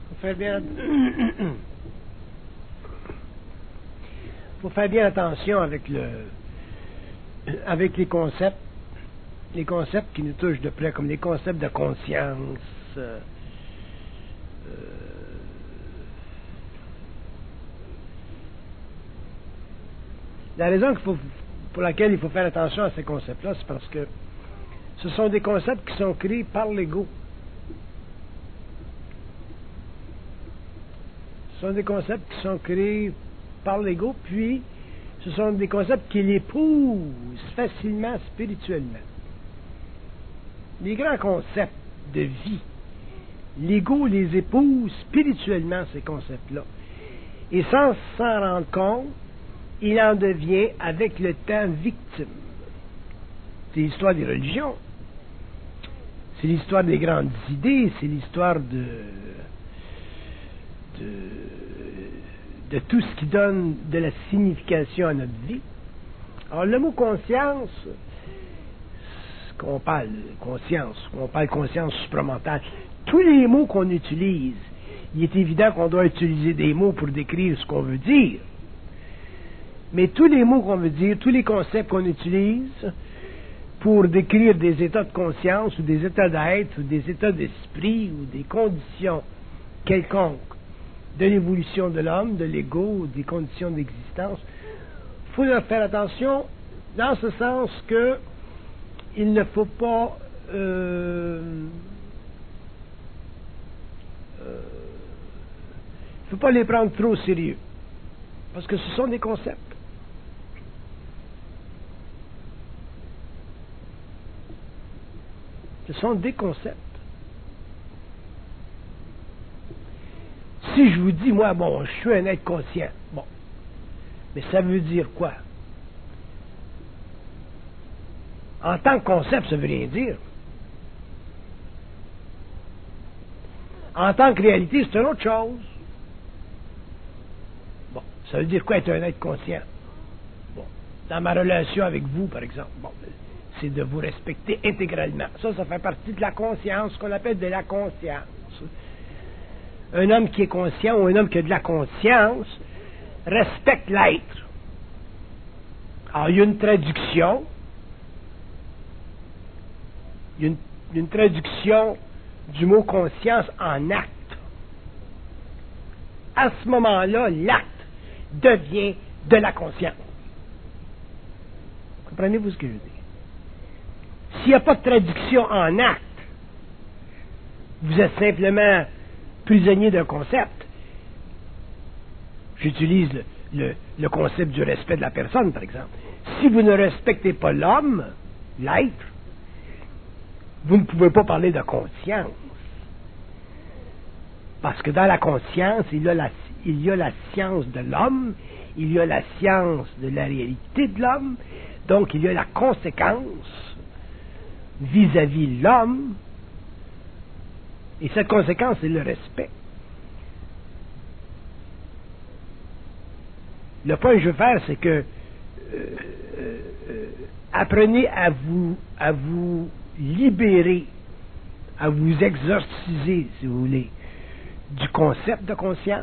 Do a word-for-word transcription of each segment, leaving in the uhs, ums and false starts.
faut faire bien faut faire bien attention avec le avec les concepts les concepts qui nous touchent de près, comme les concepts de conscience, euh, euh, la raison qu'il faut, pour laquelle il faut faire attention à ces concepts-là, c'est parce que ce sont des concepts qui sont créés par l'ego. Ce sont des concepts qui sont créés par l'ego, puis ce sont des concepts qui l'épousent facilement spirituellement. Les grands concepts de vie, l'ego les épouse spirituellement, ces concepts-là. Et sans s'en rendre compte, il en devient, avec le temps, victime. C'est l'histoire des religions. C'est l'histoire des grandes idées, c'est l'histoire de, de, de tout ce qui donne de la signification à notre vie. Alors, le mot conscience, qu'on parle conscience, qu'on parle conscience supramentale, tous les mots qu'on utilise, il est évident qu'on doit utiliser des mots pour décrire ce qu'on veut dire. Mais tous les mots qu'on veut dire, tous les concepts qu'on utilise pour décrire des états de conscience ou des états d'être ou des états d'esprit ou des conditions quelconques de l'évolution de l'homme, de l'ego, des conditions d'existence, il faut leur faire attention dans ce sens que il ne faut pas euh, euh, il ne faut pas les prendre trop au sérieux, parce que ce sont des concepts. Ce sont des concepts. Si je vous dis, moi, bon, je suis un être conscient, bon, mais ça veut dire quoi? En tant que concept, ça veut rien dire. En tant que réalité, c'est une autre chose. Bon, ça veut dire quoi être un être conscient? Bon, dans ma relation avec vous, par exemple, bon, c'est de vous respecter intégralement. Ça, ça fait partie de la conscience, ce qu'on appelle de la conscience. Un homme qui est conscient ou un homme qui a de la conscience respecte l'être. Alors, il y a une traduction. Il y a une, une traduction du mot conscience en acte. À ce moment-là, l'acte devient de la conscience. Comprenez-vous ce que je veux dire? S'il n'y a pas de traduction en acte, vous êtes simplement prisonnier d'un concept. J'utilise le, le, le concept du respect de la personne, par exemple. Si vous ne respectez pas l'homme, l'être, vous ne pouvez pas parler de conscience. Parce que dans la conscience, il y a la, il y a la science de l'homme, il y a la science de la réalité de l'homme, donc il y a la conséquence vis-à-vis l'homme, et cette conséquence, c'est le respect. Le point que je veux faire, c'est que euh, euh, apprenez à vous, à vous libérer, à vous exorciser, si vous voulez, du concept de conscience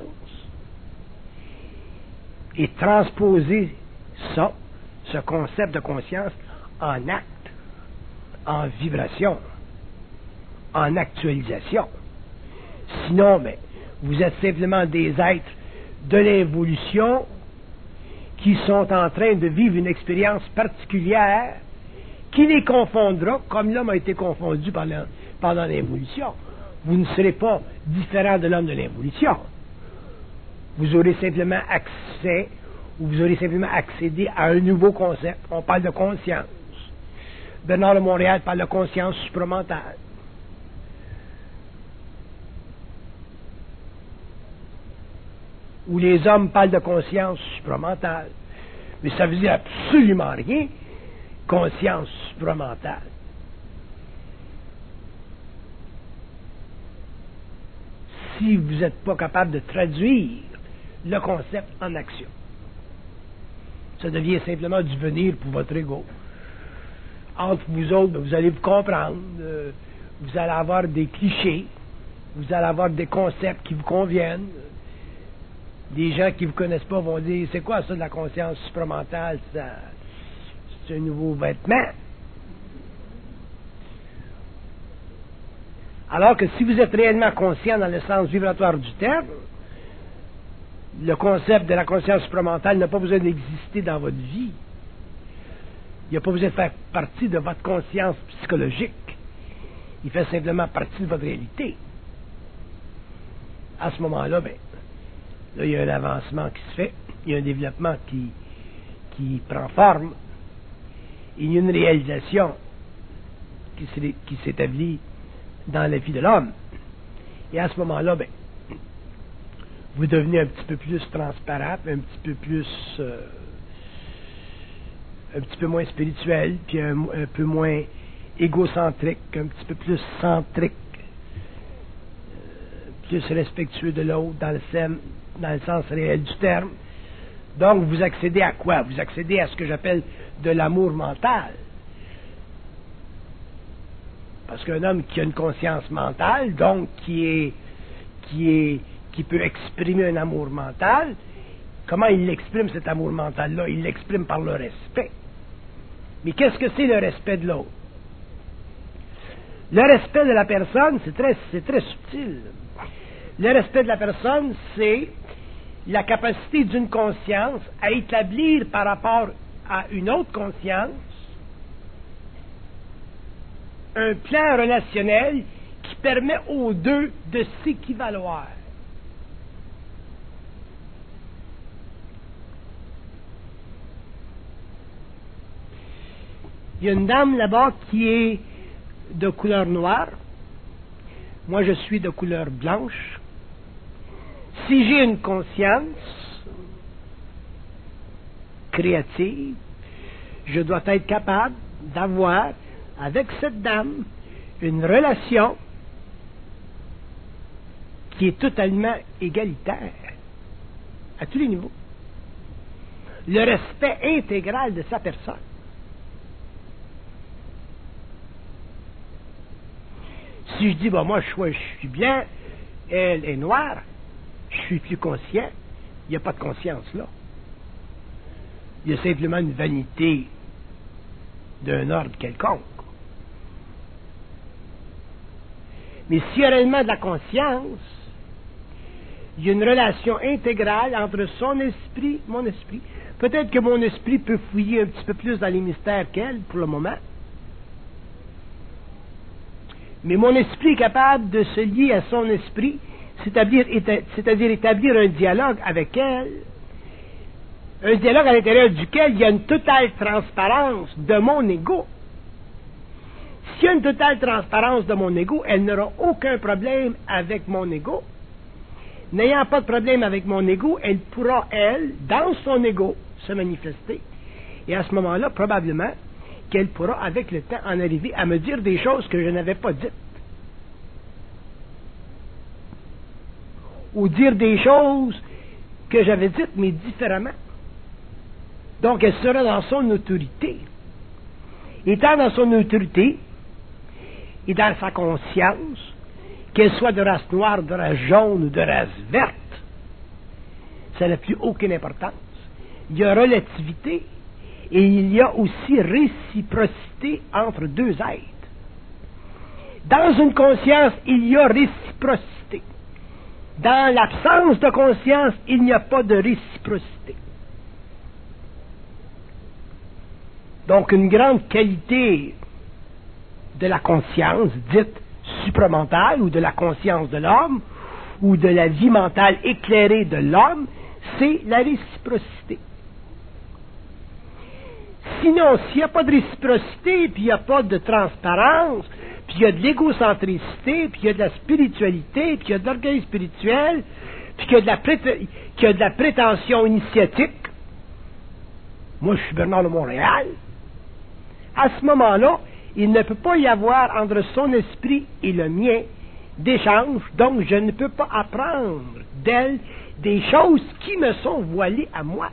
et transposer ça, ce concept de conscience, en acte, en vibration, en actualisation. Sinon, mais, vous êtes simplement des êtres de l'évolution qui sont en train de vivre une expérience particulière qui les confondra, comme l'homme a été confondu pendant, pendant l'évolution. Vous ne serez pas différent de l'homme de l'évolution. Vous aurez simplement accès, ou vous aurez simplement accédé à un nouveau concept. On parle de conscience. Bernard de Montréal parle de conscience supramentale. Où les hommes parlent de conscience supramentale. Mais ça veut dire absolument rien, conscience supramentale. Si vous n'êtes pas capable de traduire le concept en action, ça devient simplement du venir pour votre ego. Entre vous autres, vous allez vous comprendre, euh, vous allez avoir des clichés, vous allez avoir des concepts qui vous conviennent. Des gens qui ne vous connaissent pas vont dire, c'est quoi ça de la conscience supramentale? Ça, c'est un nouveau vêtement. Alors que si vous êtes réellement conscient dans le sens vibratoire du terme, le concept de la conscience supramentale n'a pas besoin d'exister dans votre vie. Il n'a pas besoin de faire partie de votre conscience psychologique. Il fait simplement partie de votre réalité. À ce moment-là, ben, là, il y a un avancement qui se fait, il y a un développement qui, qui prend forme, il y a une réalisation qui, qui s'établit dans la vie de l'homme. Et à ce moment-là, ben, vous devenez un petit peu plus transparent, un petit peu plus, euh, un petit peu moins spirituel, puis un, un peu moins égocentrique, un petit peu plus centrique, euh, plus respectueux de l'autre dans le, sem, dans le sens réel du terme. Donc, vous accédez à quoi? Vous accédez à ce que j'appelle de l'amour mental. Parce qu'un homme qui a une conscience mentale, donc qui est, qui est, qui peut exprimer un amour mental, comment il l'exprime cet amour mental-là? Il l'exprime par le respect. Mais qu'est-ce que c'est le respect de l'autre? Le respect de la personne, c'est très, c'est très subtil. Le respect de la personne, c'est la capacité d'une conscience à établir par rapport à une autre conscience un plan relationnel qui permet aux deux de s'équivaloir. Il y a une dame là-bas qui est de couleur noire. Moi, je suis de couleur blanche. Si j'ai une conscience créative, je dois être capable d'avoir avec cette dame une relation qui est totalement égalitaire à tous les niveaux. Le respect intégral de sa personne. Si je dis, bon, moi, je, je suis blanc, elle est noire, je suis plus conscient, il n'y a pas de conscience là. Il y a simplement une vanité d'un ordre quelconque. Mais s'il y a réellement de la conscience, il y a une relation intégrale entre son esprit, mon esprit. Peut-être que mon esprit peut fouiller un petit peu plus dans les mystères qu'elle, pour le moment. Mais mon esprit est capable de se lier à son esprit, c'est-à-dire, c'est-à-dire établir un dialogue avec elle, un dialogue à l'intérieur duquel il y a une totale transparence de mon ego. S'il y a une totale transparence de mon ego, elle n'aura aucun problème avec mon ego. N'ayant pas de problème avec mon ego, elle pourra, elle, dans son ego, se manifester. Et à ce moment-là, probablement, qu'elle pourra, avec le temps, en arriver à me dire des choses que je n'avais pas dites. Ou dire des choses que j'avais dites, mais différemment. Donc, elle sera dans son autorité. Étant dans son autorité, et dans sa conscience, qu'elle soit de race noire, de race jaune ou de race verte, ça n'a plus aucune importance. Il y a relativité et il y a aussi réciprocité entre deux êtres. Dans une conscience, il y a réciprocité. Dans l'absence de conscience, il n'y a pas de réciprocité. Donc, une grande qualité de la conscience dite supramentale, ou de la conscience de l'homme, ou de la vie mentale éclairée de l'homme, c'est la réciprocité. Sinon, s'il n'y a pas de réciprocité, puis il n'y a pas de transparence, puis il y a de l'égocentricité, puis il y a de la spiritualité, puis il y a de l'orgueil spirituel, puis qu'il y a de la, prét- qu'il y a de la prétention initiatique, moi je suis Bernard de Montréal, à ce moment-là, il ne peut pas y avoir entre son esprit et le mien d'échange, donc je ne peux pas apprendre d'elle des choses qui me sont voilées à moi.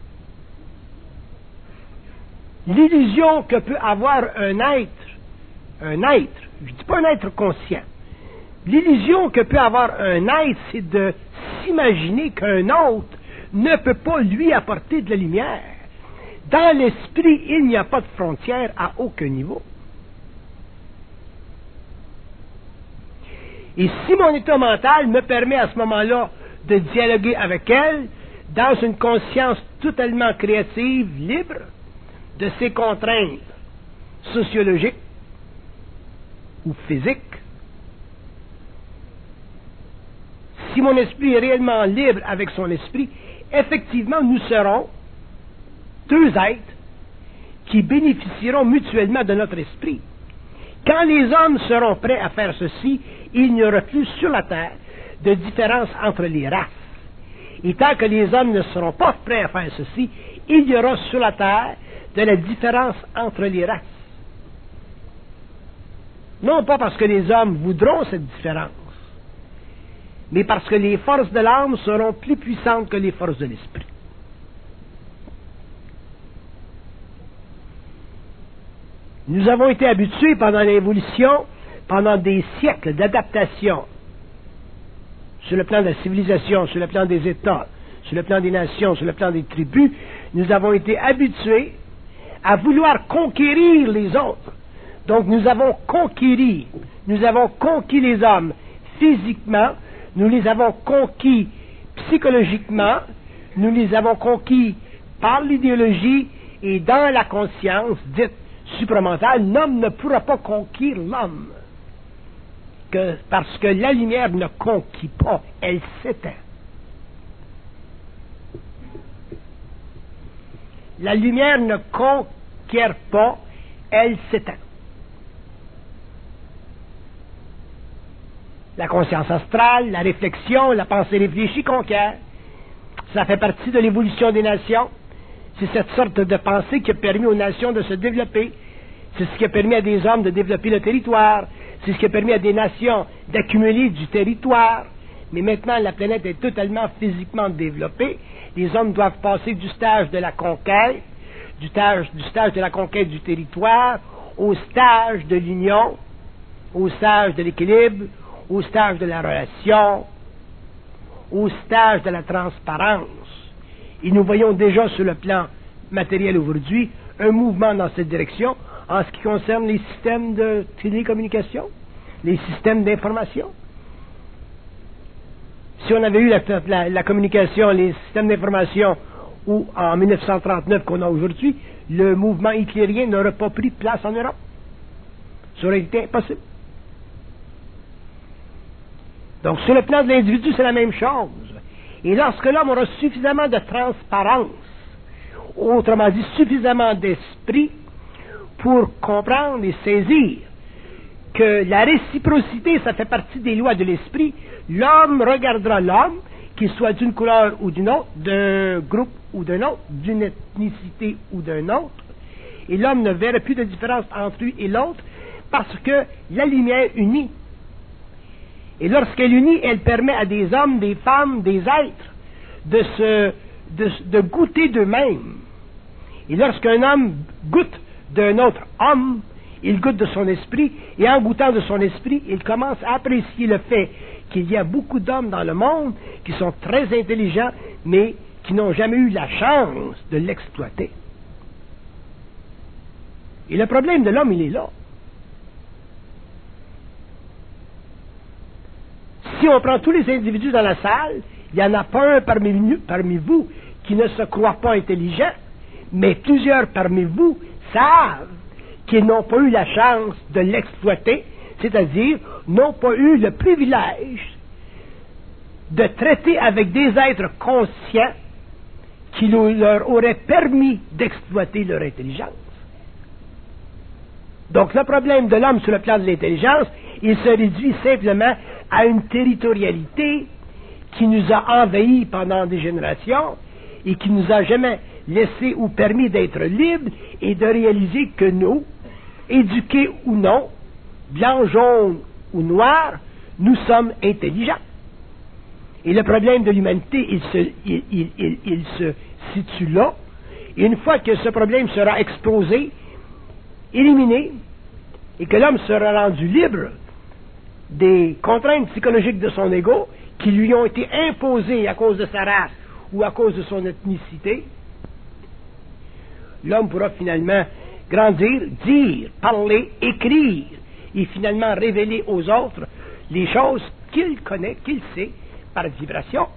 L'illusion que peut avoir un être un être, je ne dis pas un être conscient. L'illusion que peut avoir un être, c'est de s'imaginer qu'un autre ne peut pas lui apporter de la lumière. Dans l'esprit, il n'y a pas de frontière à aucun niveau. Et si mon état mental me permet à ce moment-là de dialoguer avec elle dans une conscience totalement créative, libre de ses contraintes sociologiques ou physiques, si mon esprit est réellement libre avec son esprit, effectivement, nous serons deux êtres qui bénéficieront mutuellement de notre esprit. Quand les hommes seront prêts à faire ceci, il n'y aura plus sur la terre de différence entre les races. Et tant que les hommes ne seront pas prêts à faire ceci, il y aura sur la terre de la différence entre les races. Non pas parce que les hommes voudront cette différence, mais parce que les forces de l'âme seront plus puissantes que les forces de l'esprit. Nous avons été habitués pendant l'évolution, pendant des siècles d'adaptation, sur le plan de la civilisation, sur le plan des États, sur le plan des nations, sur le plan des tribus, nous avons été habitués à vouloir conquérir les autres. Donc nous avons conquéri, nous avons conquis les hommes physiquement, nous les avons conquis psychologiquement, nous les avons conquis par l'idéologie et dans la conscience dite supramentale. L'homme ne pourra pas conquérir l'homme, que, parce que la lumière ne conquit pas, elle s'éteint. La lumière ne conquiert pas, elle s'éteint. La conscience astrale, la réflexion, la pensée réfléchie conquiert. Ça fait partie de l'évolution des nations. C'est cette sorte de pensée qui a permis aux nations de se développer. C'est ce qui a permis à des hommes de développer le territoire. C'est ce qui a permis à des nations d'accumuler du territoire. Mais maintenant, la planète est totalement physiquement développée. Les hommes doivent passer du stage de la conquête, du stage, du stage de la conquête du territoire, au stage de l'union, au stage de l'équilibre, au stage de la relation, au stage de la transparence. Et nous voyons déjà sur le plan matériel aujourd'hui un mouvement dans cette direction en ce qui concerne les systèmes de télécommunication, les systèmes d'information. Si on avait eu la, la, la communication, les systèmes d'information ou en mille neuf cent trente-neuf qu'on a aujourd'hui, le mouvement hitlérien n'aurait pas pris place en Europe. Ça aurait été impossible. Donc, sur le plan de l'individu, c'est la même chose. Et lorsque l'homme aura suffisamment de transparence, autrement dit, suffisamment d'esprit pour comprendre et saisir que la réciprocité, ça fait partie des lois de l'esprit, l'homme regardera l'homme, qu'il soit d'une couleur ou d'une autre, d'un groupe ou d'un autre, d'une ethnicité ou d'un autre, et l'homme ne verra plus de différence entre lui et l'autre, parce que la lumière unit. Et lorsqu'elle unit, elle permet à des hommes, des femmes, des êtres de se, de, de goûter d'eux-mêmes. Et lorsqu'un homme goûte d'un autre homme, il goûte de son esprit, et en goûtant de son esprit, il commence à apprécier le fait qu'il y a beaucoup d'hommes dans le monde qui sont très intelligents, mais qui n'ont jamais eu la chance de l'exploiter. Et le problème de l'homme, il est là. Si on prend tous les individus dans la salle, il n'y en a pas un parmi, nous, parmi vous qui ne se croit pas intelligent, mais plusieurs parmi vous savent qu'ils n'ont pas eu la chance de l'exploiter, c'est-à-dire n'ont pas eu le privilège de traiter avec des êtres conscients qui leur auraient permis d'exploiter leur intelligence. Donc le problème de l'homme sur le plan de l'intelligence, il se réduit simplement à une territorialité qui nous a envahis pendant des générations et qui nous a jamais laissé ou permis d'être libres et de réaliser que nous, éduqués ou non, blancs, jaunes ou noirs, nous sommes intelligents. Et le problème de l'humanité, il se, il, il, il, il se situe là. Et une fois que ce problème sera exposé, éliminé, et que l'homme sera rendu libre des contraintes psychologiques de son ego qui lui ont été imposées à cause de sa race ou à cause de son ethnicité, l'homme pourra finalement grandir, dire, parler, écrire et finalement révéler aux autres les choses qu'il connaît, qu'il sait par vibration.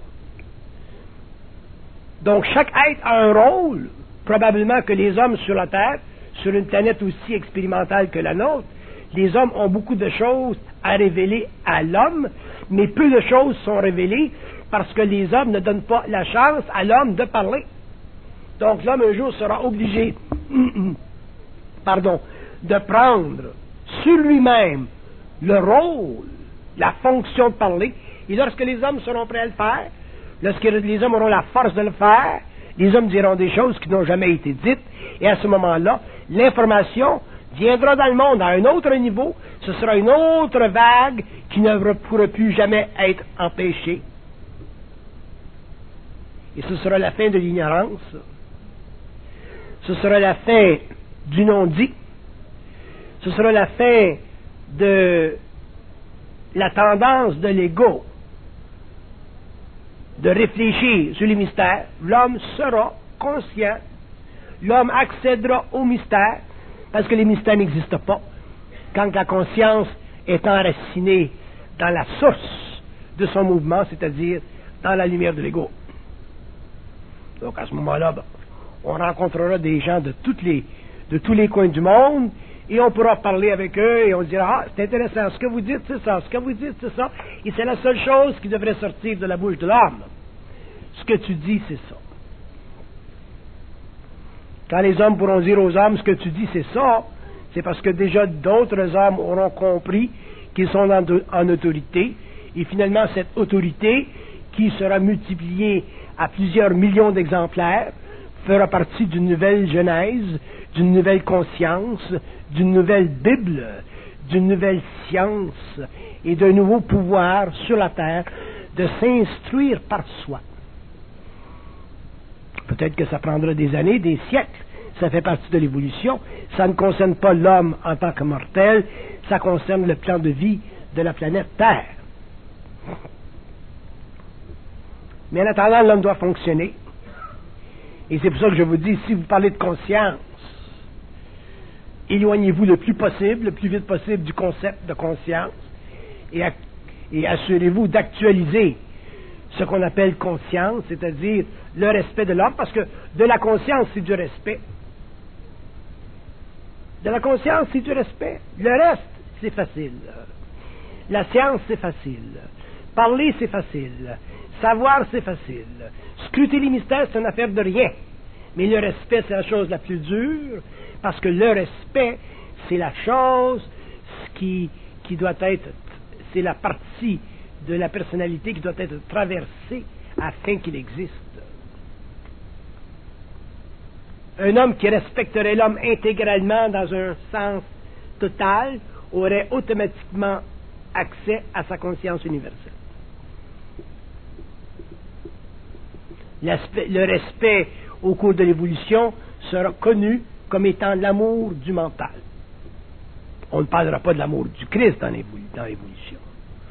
Donc chaque être a un rôle, probablement que les hommes sur la Terre, sur une planète aussi expérimentale que la nôtre, les hommes ont beaucoup de choses à révéler à l'homme, mais peu de choses sont révélées parce que les hommes ne donnent pas la chance à l'homme de parler. Donc l'homme un jour sera obligé pardon, de prendre sur lui-même le rôle, la fonction de parler, et lorsque les hommes seront prêts à le faire, lorsque les hommes auront la force de le faire, les hommes diront des choses qui n'ont jamais été dites, et à ce moment-là, l'information viendra dans le monde à un autre niveau, ce sera une autre vague qui ne pourra plus jamais être empêchée. Et ce sera la fin de l'ignorance, ce sera la fin du non-dit, ce sera la fin de la tendance de l'ego de réfléchir sur les mystères. L'homme sera conscient, l'homme accédera au mystère, parce que les mystères n'existent pas quand la conscience est enracinée dans la source de son mouvement, c'est-à-dire dans la lumière de l'ego. Donc à ce moment-là, ben, on rencontrera des gens de, toutes les, de tous les coins du monde, et on pourra parler avec eux, et on dira, ah, c'est intéressant, ce que vous dites, c'est ça, ce que vous dites, c'est ça, et c'est la seule chose qui devrait sortir de la bouche de l'homme. Ce que tu dis, c'est ça. Quand les hommes pourront dire aux hommes, ce que tu dis, c'est ça, c'est parce que déjà d'autres hommes auront compris qu'ils sont en, en autorité, et finalement cette autorité, qui sera multipliée à plusieurs millions d'exemplaires, fera partie d'une nouvelle genèse, d'une nouvelle conscience, d'une nouvelle Bible, d'une nouvelle science et d'un nouveau pouvoir sur la terre de s'instruire par soi. Peut-être que ça prendra des années, des siècles, ça fait partie de l'évolution, ça ne concerne pas l'homme en tant que mortel, ça concerne le plan de vie de la planète Terre. Mais en attendant, l'homme doit fonctionner. Et c'est pour ça que je vous dis, si vous parlez de conscience, éloignez-vous le plus possible, le plus vite possible du concept de conscience et, et assurez-vous d'actualiser ce qu'on appelle conscience, c'est-à-dire le respect de l'homme, parce que de la conscience, c'est du respect. De la conscience, c'est du respect. Le reste, c'est facile. La science, c'est facile. Parler, c'est facile. Savoir, c'est facile. Scruter les mystères, c'est une affaire de rien. Mais le respect, c'est la chose la plus dure, parce que le respect, c'est la chose qui, qui doit être, c'est la partie de la personnalité qui doit être traversée afin qu'il existe. Un homme qui respecterait l'homme intégralement dans un sens total aurait automatiquement accès à sa conscience universelle. Le respect au cours de l'évolution sera connu comme étant l'amour du mental. On ne parlera pas de l'amour du Christ dans l'évolution.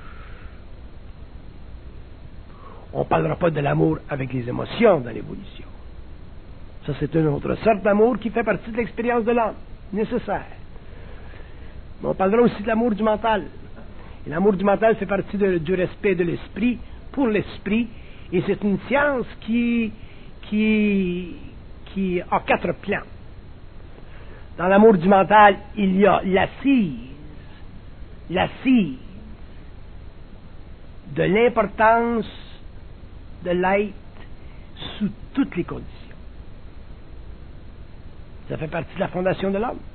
On ne parlera pas de l'amour avec les émotions dans l'évolution. Ça, c'est une autre sorte d'amour qui fait partie de l'expérience de l'homme, nécessaire. Mais on parlera aussi de l'amour du mental. Et l'amour du mental fait partie de, du respect de l'esprit pour l'esprit. Et c'est une science qui, qui, qui a quatre plans. Dans l'amour du mental, il y a l'assise, l'assise de l'importance de l'être sous toutes les conditions. Ça fait partie de la fondation de l'homme.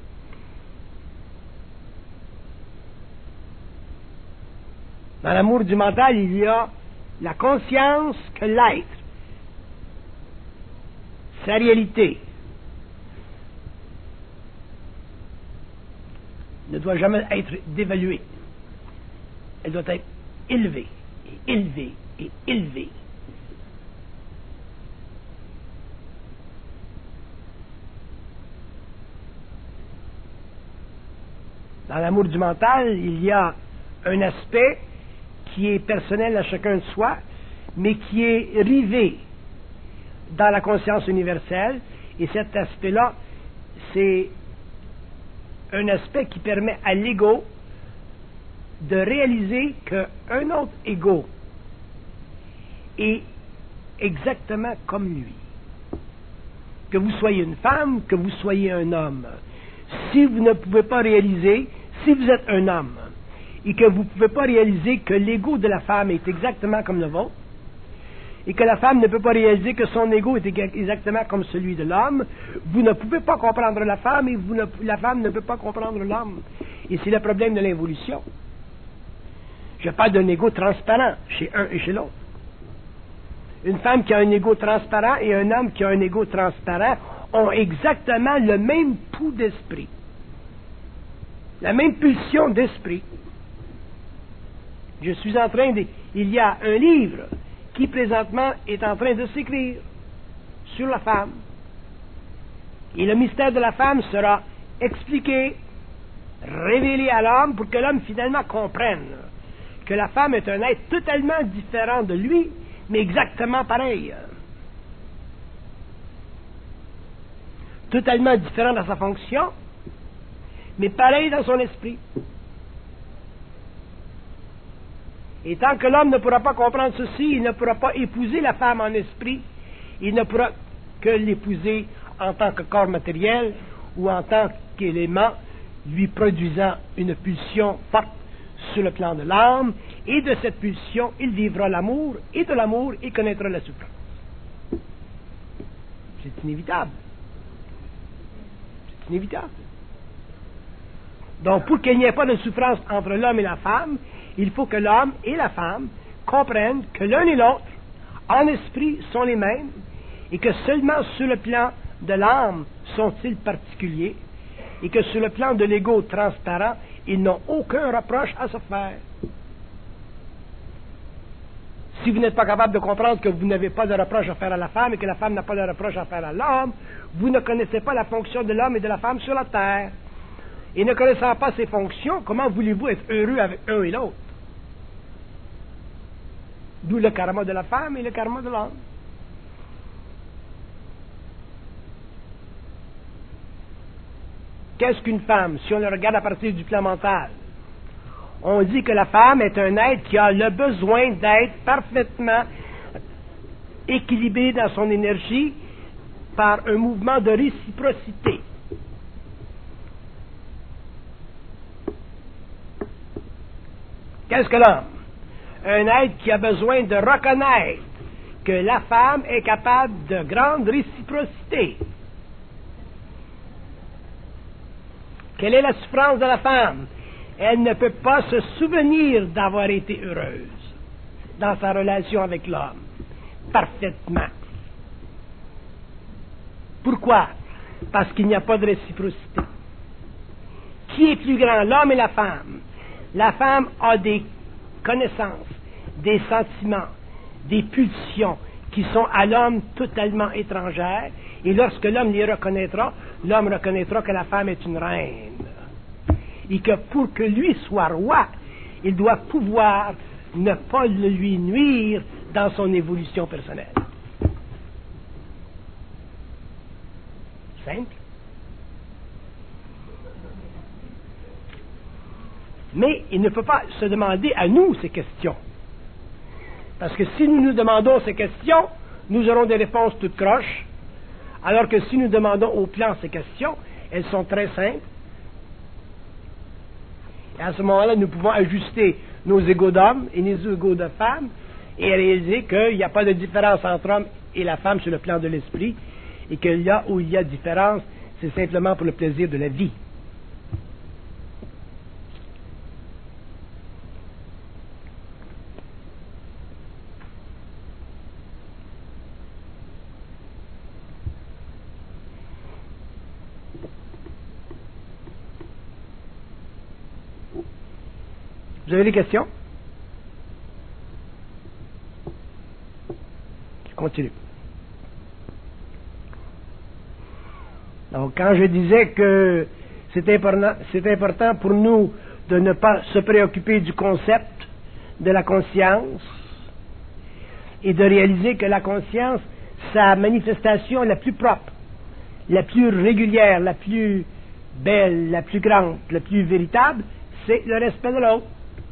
Dans l'amour du mental, il y a la conscience que l'être, sa réalité, ne doit jamais être dévaluée. Elle doit être élevée, et élevée, et élevée. Dans l'amour du mental, il y a un aspect qui est personnel à chacun de soi, mais qui est rivé dans la conscience universelle, et cet aspect-là, c'est un aspect qui permet à l'ego de réaliser qu'un autre ego est exactement comme lui. Que vous soyez une femme, que vous soyez un homme. Si vous ne pouvez pas réaliser, si vous êtes un homme, et que vous ne pouvez pas réaliser que l'ego de la femme est exactement comme le vôtre, et que la femme ne peut pas réaliser que son ego est exactement comme celui de l'homme, vous ne pouvez pas comprendre la femme, et vous ne, la femme ne peut pas comprendre l'homme. Et c'est le problème de l'involution. Je parle d'un ego transparent chez un et chez l'autre. Une femme qui a un ego transparent et un homme qui a un ego transparent ont exactement le même pouls d'esprit, la même pulsion d'esprit. Je suis en train de... Il y a un livre qui présentement est en train de s'écrire sur la femme. Et le mystère de la femme sera expliqué, révélé à l'homme pour que l'homme finalement comprenne que la femme est un être totalement différent de lui, mais exactement pareil. Totalement différent dans sa fonction, mais pareil dans son esprit. Et tant que l'homme ne pourra pas comprendre ceci, il ne pourra pas épouser la femme en esprit, il ne pourra que l'épouser en tant que corps matériel ou en tant qu'élément lui produisant une pulsion forte sur le plan de l'âme, et de cette pulsion, il vivra l'amour, et de l'amour, il connaîtra la souffrance. C'est inévitable. C'est inévitable. Donc, pour qu'il n'y ait pas de souffrance entre l'homme et la femme, il faut que l'homme et la femme comprennent que l'un et l'autre, en esprit, sont les mêmes, et que seulement sur le plan de l'âme sont-ils particuliers, et que sur le plan de l'ego transparent, ils n'ont aucun reproche à se faire. Si vous n'êtes pas capable de comprendre que vous n'avez pas de reproche à faire à la femme et que la femme n'a pas de reproche à faire à l'homme, vous ne connaissez pas la fonction de l'homme et de la femme sur la terre. Et ne connaissant pas ces fonctions, comment voulez-vous être heureux avec un et l'autre? D'où le karma de la femme et le karma de l'homme. Qu'est-ce qu'une femme, si on le regarde à partir du plan mental? On dit que la femme est un être qui a le besoin d'être parfaitement équilibré dans son énergie par un mouvement de réciprocité. Qu'est-ce que l'homme? Un être qui a besoin de reconnaître que la femme est capable de grande réciprocité. Quelle est la souffrance de la femme? Elle ne peut pas se souvenir d'avoir été heureuse dans sa relation avec l'homme, parfaitement. Pourquoi? Parce qu'il n'y a pas de réciprocité. Qui est plus grand, l'homme et la femme? La femme a des connaissances, des sentiments, des pulsions qui sont à l'homme totalement étrangères, et lorsque l'homme les reconnaîtra, l'homme reconnaîtra que la femme est une reine. Et que pour que lui soit roi, il doit pouvoir ne pas le lui nuire dans son évolution personnelle. Simple. Mais il ne peut pas se demander à nous ces questions. Parce que si nous nous demandons ces questions, nous aurons des réponses toutes croches, alors que si nous demandons au plan ces questions, elles sont très simples. Et à ce moment-là, nous pouvons ajuster nos égos d'hommes et nos égos de femmes et réaliser qu'il n'y a pas de différence entre l'homme et la femme sur le plan de l'esprit, et que là où il y a différence, c'est simplement pour le plaisir de la vie. Vous avez des questions? Je continue. Donc, quand je disais que C'est important, c'est important pour nous de ne pas se préoccuper du concept de la conscience et de réaliser que la conscience, sa manifestation la plus propre, la plus régulière, la plus belle, la plus grande, la plus véritable, c'est le respect de l'autre.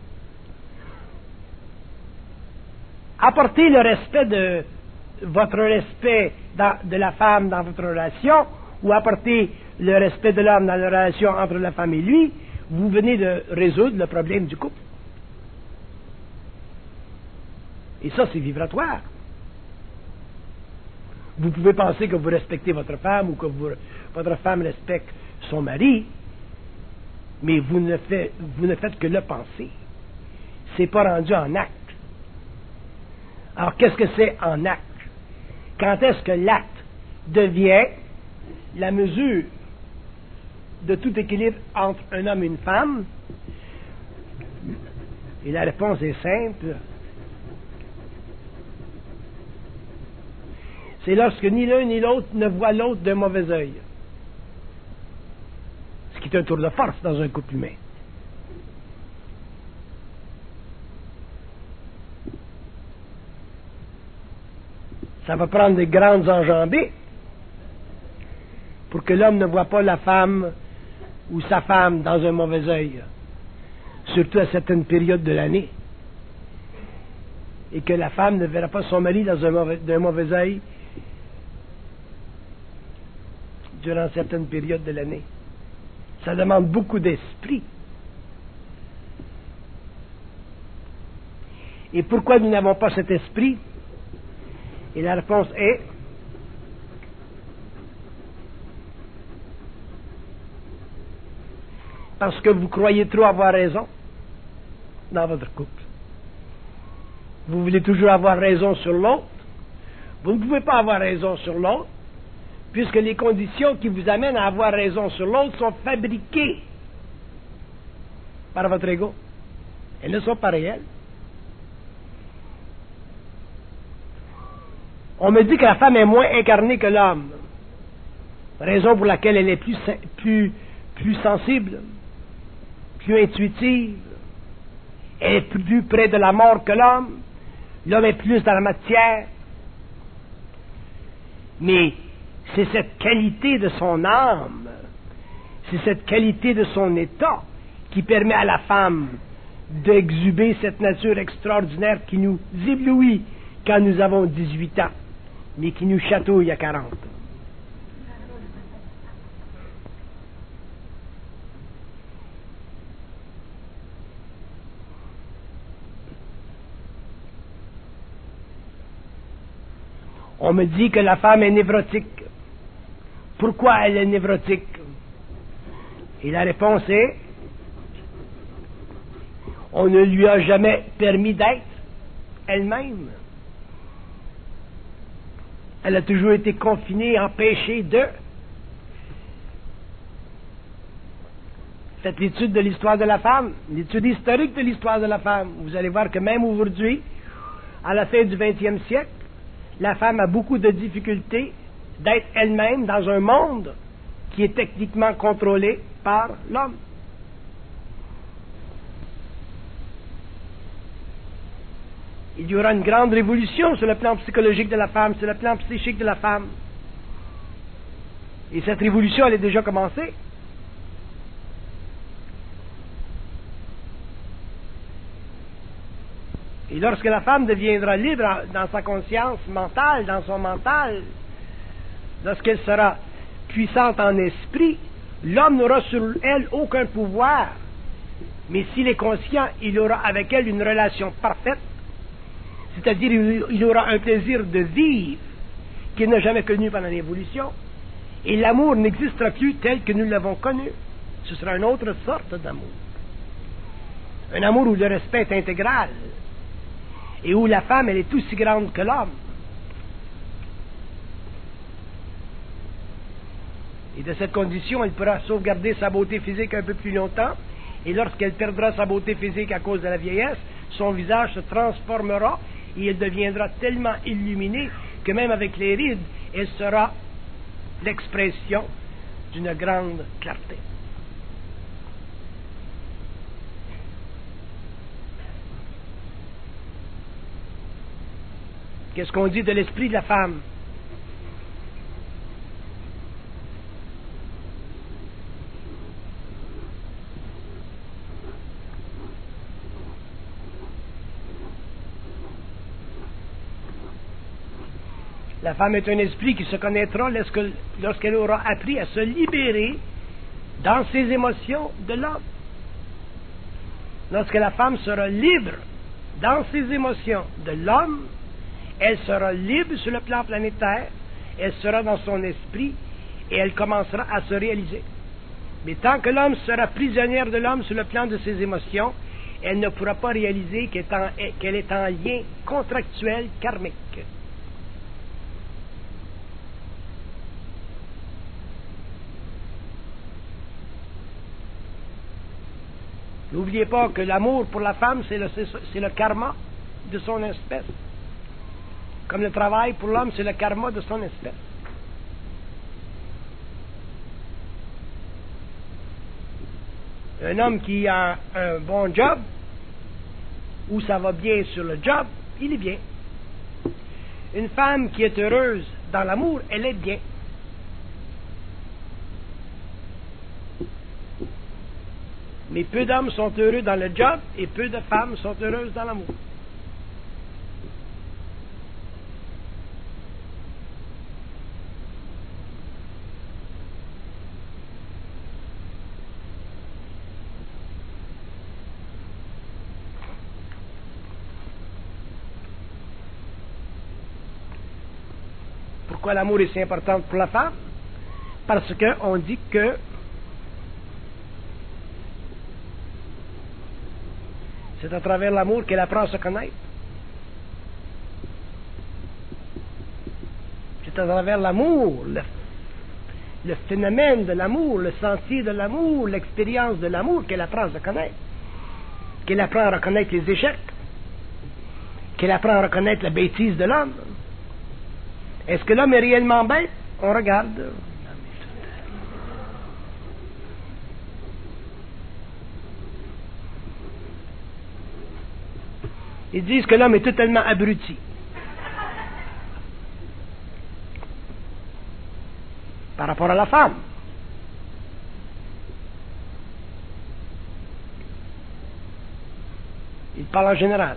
Apportez le respect de votre respect dans, de la femme dans votre relation, ou apportez le respect de l'homme dans la relation entre la femme et lui, vous venez de résoudre le problème du couple. Et ça, c'est vibratoire. Vous pouvez penser que vous respectez votre femme ou que vous, votre femme respecte son mari, mais vous ne, fait, vous ne faites que le penser. C'est pas rendu en acte. Alors, qu'est-ce que c'est en acte? Quand est-ce que l'acte devient la mesure de tout équilibre entre un homme et une femme? Et la réponse est simple. C'est lorsque ni l'un ni l'autre ne voit l'autre d'un mauvais œil. Ce qui est un tour de force dans un couple humain. Ça va prendre de grandes enjambées pour que l'homme ne voit pas la femme ou sa femme dans un mauvais œil, surtout à certaines périodes de l'année, et que la femme ne verra pas son mari dans un mauvais, d'un mauvais œil durant certaines périodes de l'année. Ça demande beaucoup d'esprit. Et pourquoi nous n'avons pas cet esprit? Et la réponse est parce que vous croyez trop avoir raison dans votre couple. Vous voulez toujours avoir raison sur l'autre. Vous ne pouvez pas avoir raison sur l'autre, puisque les conditions qui vous amènent à avoir raison sur l'autre sont fabriquées par votre ego. Elles ne sont pas réelles. On me dit que la femme est moins incarnée que l'homme, raison pour laquelle elle est plus, plus, plus sensible, plus intuitive, elle est plus près de la mort que l'homme, l'homme est plus dans la matière. Mais c'est cette qualité de son âme, c'est cette qualité de son état qui permet à la femme d'exhuber cette nature extraordinaire qui nous éblouit quand nous avons dix-huit ans, mais qui nous chatouille à quarante. On me dit que la femme est névrotique. Pourquoi elle est névrotique? Et la réponse est, on ne lui a jamais permis d'être elle-même. Elle a toujours été confinée, empêchée de. Faites l'étude de l'histoire de la femme, l'étude historique de l'histoire de la femme. Vous allez voir que même aujourd'hui, à la fin du vingtième siècle, la femme a beaucoup de difficultés d'être elle-même dans un monde qui est techniquement contrôlé par l'homme. Il y aura une grande révolution sur le plan psychologique de la femme, sur le plan psychique de la femme. Et cette révolution, elle est déjà commencée. Et lorsque la femme deviendra libre dans sa conscience mentale, dans son mental, lorsqu'elle sera puissante en esprit, l'homme n'aura sur elle aucun pouvoir. Mais s'il est conscient, il aura avec elle une relation parfaite, c'est-à-dire il aura un plaisir de vivre qu'il n'a jamais connu pendant l'évolution. Et l'amour n'existera plus tel que nous l'avons connu. Ce sera une autre sorte d'amour. Un amour où le respect est intégral. Et où la femme, elle est aussi grande que l'homme. Et de cette condition, elle pourra sauvegarder sa beauté physique un peu plus longtemps. Et lorsqu'elle perdra sa beauté physique à cause de la vieillesse, son visage se transformera et elle deviendra tellement illuminée que même avec les rides, elle sera l'expression d'une grande clarté. Qu'est-ce qu'on dit de l'esprit de la femme? La femme est un esprit qui se connaîtra lorsqu'elle aura appris à se libérer dans ses émotions de l'homme. Lorsque la femme sera libre dans ses émotions de l'homme, elle sera libre sur le plan planétaire, elle sera dans son esprit et elle commencera à se réaliser. Mais tant que l'homme sera prisonnière de l'homme sur le plan de ses émotions, elle ne pourra pas réaliser qu'elle est en, qu'elle est en lien contractuel karmique. N'oubliez pas que l'amour pour la femme, c'est le, c'est le karma de son espèce. Comme le travail pour l'homme, c'est le karma de son espèce. Un homme qui a un bon job, où ça va bien sur le job, il est bien. Une femme qui est heureuse dans l'amour, elle est bien. Mais peu d'hommes sont heureux dans le job et peu de femmes sont heureuses dans l'amour. Pourquoi l'amour est si important pour la femme? Parce qu'on dit que c'est à travers l'amour qu'elle apprend à se connaître. C'est à travers l'amour, le, le phénomène de l'amour, le sentier de l'amour, l'expérience de l'amour qu'elle apprend à se connaître. Qu'elle apprend à reconnaître les échecs. Qu'elle apprend à reconnaître la bêtise de l'homme. Est-ce que l'homme est réellement bête? On regarde. Ils disent que l'homme est totalement abruti. Par rapport à la femme. Il parle en général.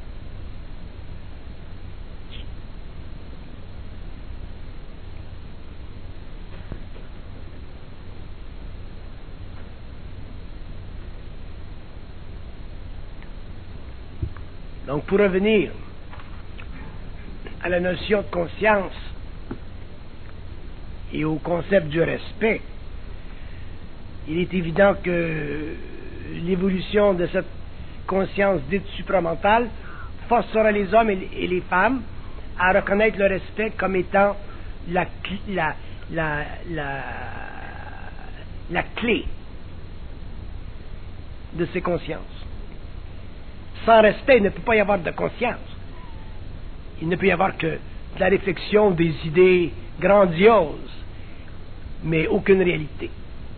Donc, pour revenir à la notion de conscience et au concept du respect, il est évident que l'évolution de cette conscience dite supramentale forcera les hommes et les femmes à reconnaître le respect comme étant la, la, la, la, la clé de ces consciences. Sans respect, il ne peut pas y avoir de conscience. Il ne peut y avoir que de la réflexion des idées grandioses, mais aucune réalité.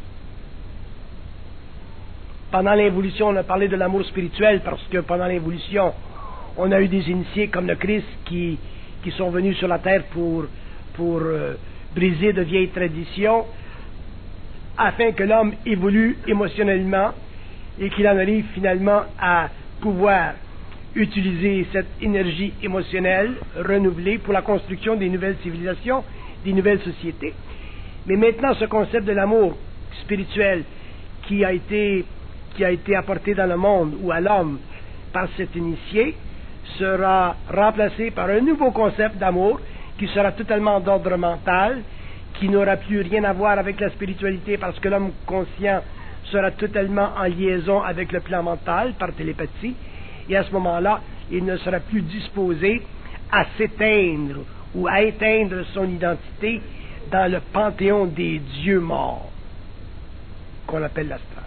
Pendant l'évolution, on a parlé de l'amour spirituel parce que pendant l'évolution, on a eu des initiés comme le Christ qui, qui sont venus sur la terre pour, pour euh, briser de vieilles traditions afin que l'homme évolue émotionnellement et qu'il en arrive finalement à pouvoir utiliser cette énergie émotionnelle renouvelée pour la construction des nouvelles civilisations, des nouvelles sociétés. Mais maintenant, ce concept de l'amour spirituel qui a été, qui a été apporté dans le monde ou à l'homme par cet initié sera remplacé par un nouveau concept d'amour qui sera totalement d'ordre mental, qui n'aura plus rien à voir avec la spiritualité parce que l'homme conscient sera totalement en liaison avec le plan mental par télépathie, et à ce moment-là, il ne sera plus disposé à s'éteindre ou à éteindre son identité dans le panthéon des dieux morts, qu'on appelle l'astral.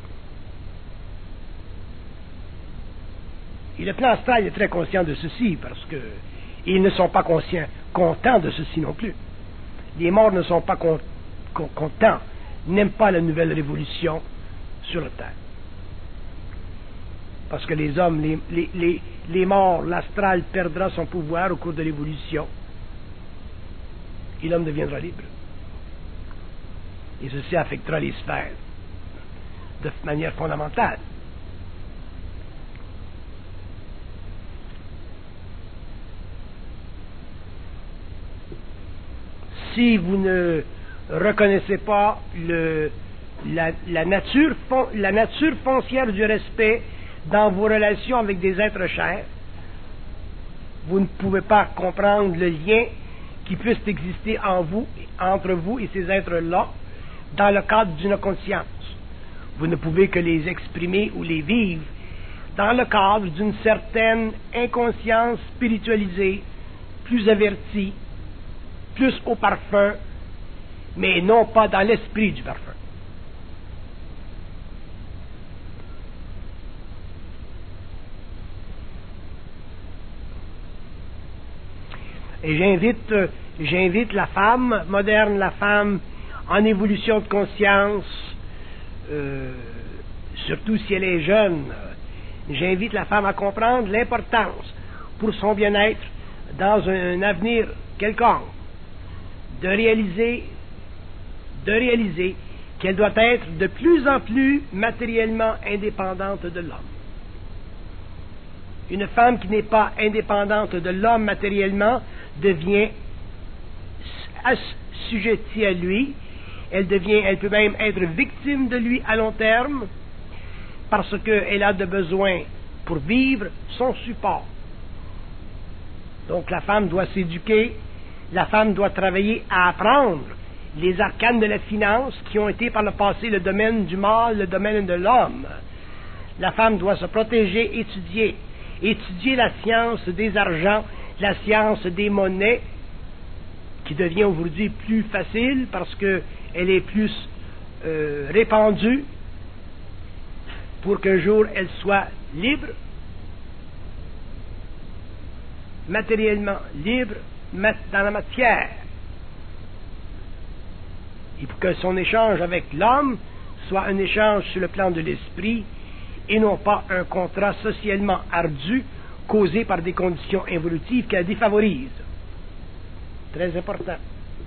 Et le plan astral est très conscient de ceci, parce que ils ne sont pas conscients, contents de ceci non plus. Les morts ne sont pas con, con, contents, n'aiment pas la nouvelle révolution sur la terre. Parce que les hommes, les, les, les, les morts, l'astral perdra son pouvoir au cours de l'évolution. Et l'homme deviendra libre. Et ceci affectera les sphères de manière fondamentale. Si vous ne reconnaissez pas le, la, la, nature, la nature foncière du respect dans vos relations avec des êtres chers, vous ne pouvez pas comprendre le lien qui puisse exister en vous, entre vous et ces êtres-là dans le cadre d'une conscience. Vous ne pouvez que les exprimer ou les vivre dans le cadre d'une certaine inconscience spiritualisée, plus avertie, plus au parfum, mais non pas dans l'esprit du parfum. Et j'invite, j'invite la femme moderne, la femme en évolution de conscience, euh, surtout si elle est jeune, j'invite la femme à comprendre l'importance pour son bien-être dans un, un avenir quelconque, de réaliser, de réaliser qu'elle doit être de plus en plus matériellement indépendante de l'homme. Une femme qui n'est pas indépendante de l'homme matériellement devient assujettie à lui. Elle devient, elle peut même être victime de lui à long terme parce qu'elle a de besoin pour vivre son support. Donc la femme doit s'éduquer, la femme doit travailler à apprendre les arcanes de la finance qui ont été par le passé le domaine du mal, le domaine de l'homme. La femme doit se protéger, étudier, étudier la science des argents, la science des monnaies, qui devient aujourd'hui plus facile parce qu'elle est plus euh, répandue, pour qu'un jour elle soit libre, matériellement libre dans la matière, et pour que son échange avec l'homme soit un échange sur le plan de l'esprit et non pas un contrat socialement ardu causé par des conditions évolutives qu'elle défavorise. Très important.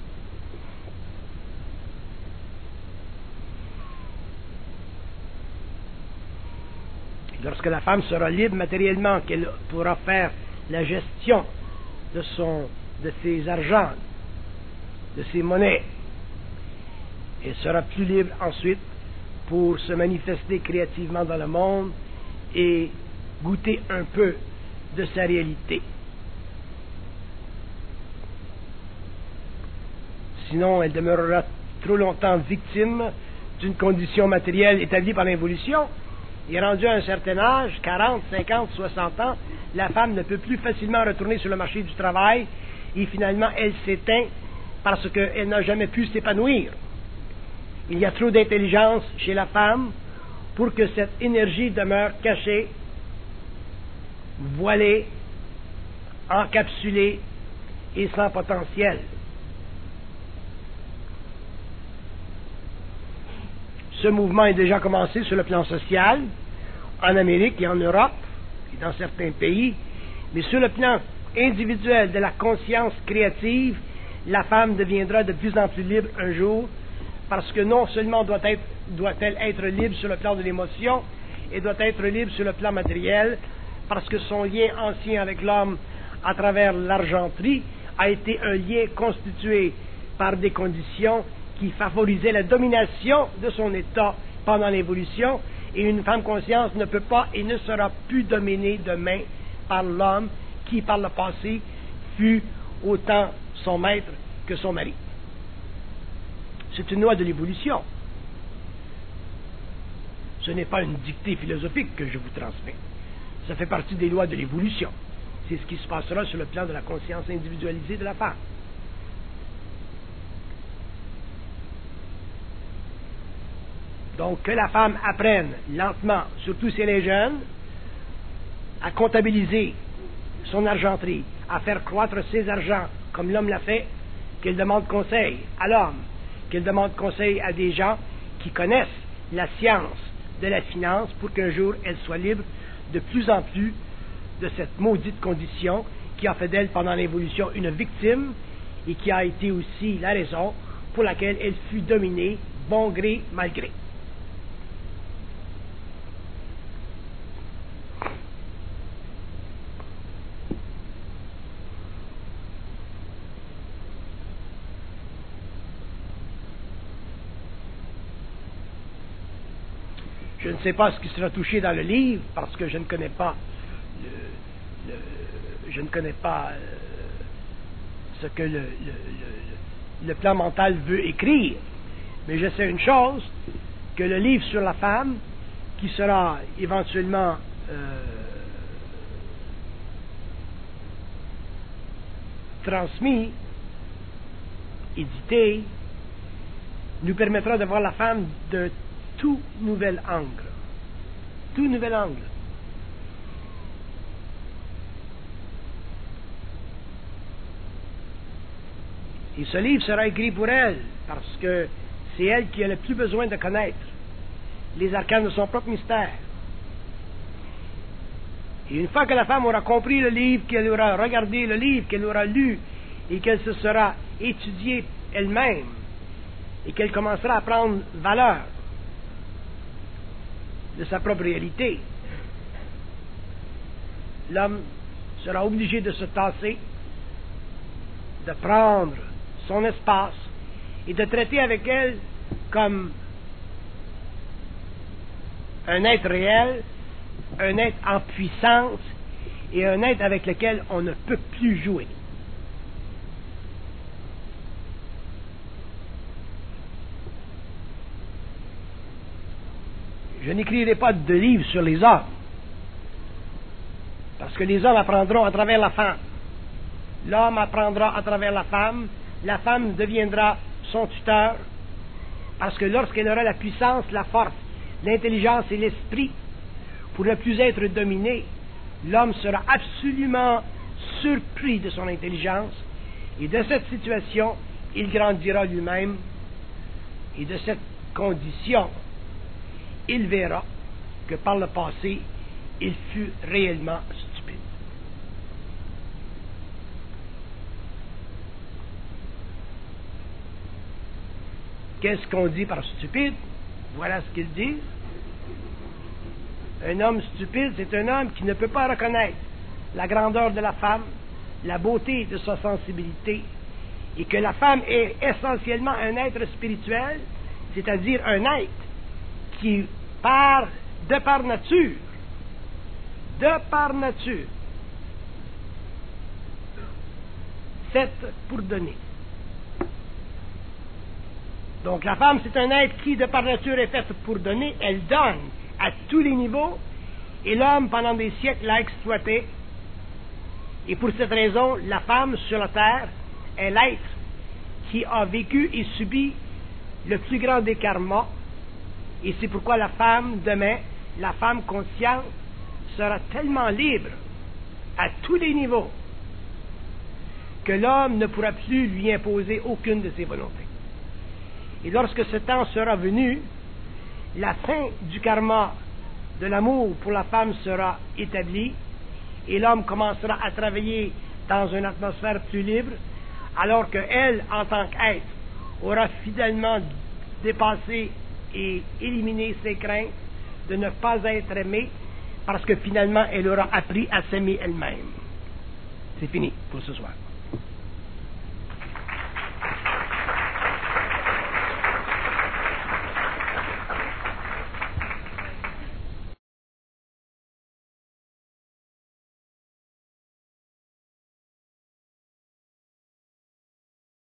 Lorsque la femme sera libre matériellement, qu'elle pourra faire la gestion de son, de ses argents, de ses monnaies, elle sera plus libre ensuite pour se manifester créativement dans le monde et goûter un peu de sa réalité. Sinon, elle demeurera trop longtemps victime d'une condition matérielle établie par l'évolution. Et rendue à un certain âge, quarante, cinquante, soixante ans, la femme ne peut plus facilement retourner sur le marché du travail et finalement elle s'éteint parce qu'elle n'a jamais pu s'épanouir. Il y a trop d'intelligence chez la femme pour que cette énergie demeure cachée, voilée, encapsulée et sans potentiel. Ce mouvement est déjà commencé sur le plan social, en Amérique et en Europe, et dans certains pays, mais sur le plan individuel de la conscience créative, la femme deviendra de plus en plus libre un jour, parce que non seulement doit être, doit-elle être libre sur le plan de l'émotion, et doit être libre sur le plan matériel, parce que son lien ancien avec l'homme à travers l'argenterie a été un lien constitué par des conditions qui favorisait la domination de son état pendant l'évolution, et une femme consciente ne peut pas et ne sera plus dominée demain par l'homme qui, par le passé, fut autant son maître que son mari. C'est une loi de l'évolution. Ce n'est pas une dictée philosophique que je vous transmets. Ça fait partie des lois de l'évolution. C'est ce qui se passera sur le plan de la conscience individualisée de la femme. Donc, que la femme apprenne lentement, surtout si elle est jeune, à comptabiliser son argenterie, à faire croître ses argents comme l'homme l'a fait, qu'elle demande conseil à l'homme, qu'elle demande conseil à des gens qui connaissent la science de la finance pour qu'un jour elle soit libre de plus en plus de cette maudite condition qui a fait d'elle pendant l'évolution une victime et qui a été aussi la raison pour laquelle elle fut dominée, bon gré, mal gré. Je ne sais pas ce qui sera touché dans le livre parce que je ne connais pas le, le, je ne connais pas euh, ce que le, le, le, le plan mental veut écrire. Mais je sais une chose, que le livre sur la femme, qui sera éventuellement euh, transmis, édité, nous permettra de voir la femme de tout nouvel angle. Tout nouvel angle. Et ce livre sera écrit pour elle, parce que c'est elle qui a le plus besoin de connaître les arcanes de son propre mystère. Et une fois que la femme aura compris le livre, qu'elle aura regardé le livre, qu'elle aura lu, et qu'elle se sera étudiée elle-même, et qu'elle commencera à prendre valeur de sa propre réalité, l'homme sera obligé de se tasser, de prendre son espace et de traiter avec elle comme un être réel, un être en puissance et un être avec lequel on ne peut plus jouer. Je n'écrirai pas de livre sur les hommes, parce que les hommes apprendront à travers la femme. L'homme apprendra à travers la femme, la femme deviendra son tuteur, parce que lorsqu'elle aura la puissance, la force, l'intelligence et l'esprit pour ne plus être dominé, l'homme sera absolument surpris de son intelligence, et de cette situation, il grandira lui-même, et de cette condition, il verra que par le passé, il fut réellement stupide. Qu'est-ce qu'on dit par stupide? Voilà ce qu'ils disent. Un homme stupide, c'est un homme qui ne peut pas reconnaître la grandeur de la femme, la beauté de sa sensibilité, et que la femme est essentiellement un être spirituel, c'est-à-dire un être qui, par, de par nature, de par nature, fait pour donner. Donc la femme, c'est un être qui, de par nature, est faite pour donner. Elle donne à tous les niveaux, et l'homme, pendant des siècles, l'a exploité. Et pour cette raison, la femme sur la terre est l'être qui a vécu et subi le plus grand des karmas. Et c'est pourquoi la femme, demain, la femme consciente, sera tellement libre à tous les niveaux que l'homme ne pourra plus lui imposer aucune de ses volontés. Et lorsque ce temps sera venu, la fin du karma de l'amour pour la femme sera établie et l'homme commencera à travailler dans une atmosphère plus libre, alors qu'elle, en tant qu'être, aura fidèlement dépassé et éliminé ses craintes de ne pas être aimée, parce que finalement elle aura appris à s'aimer elle-même. C'est fini pour ce soir.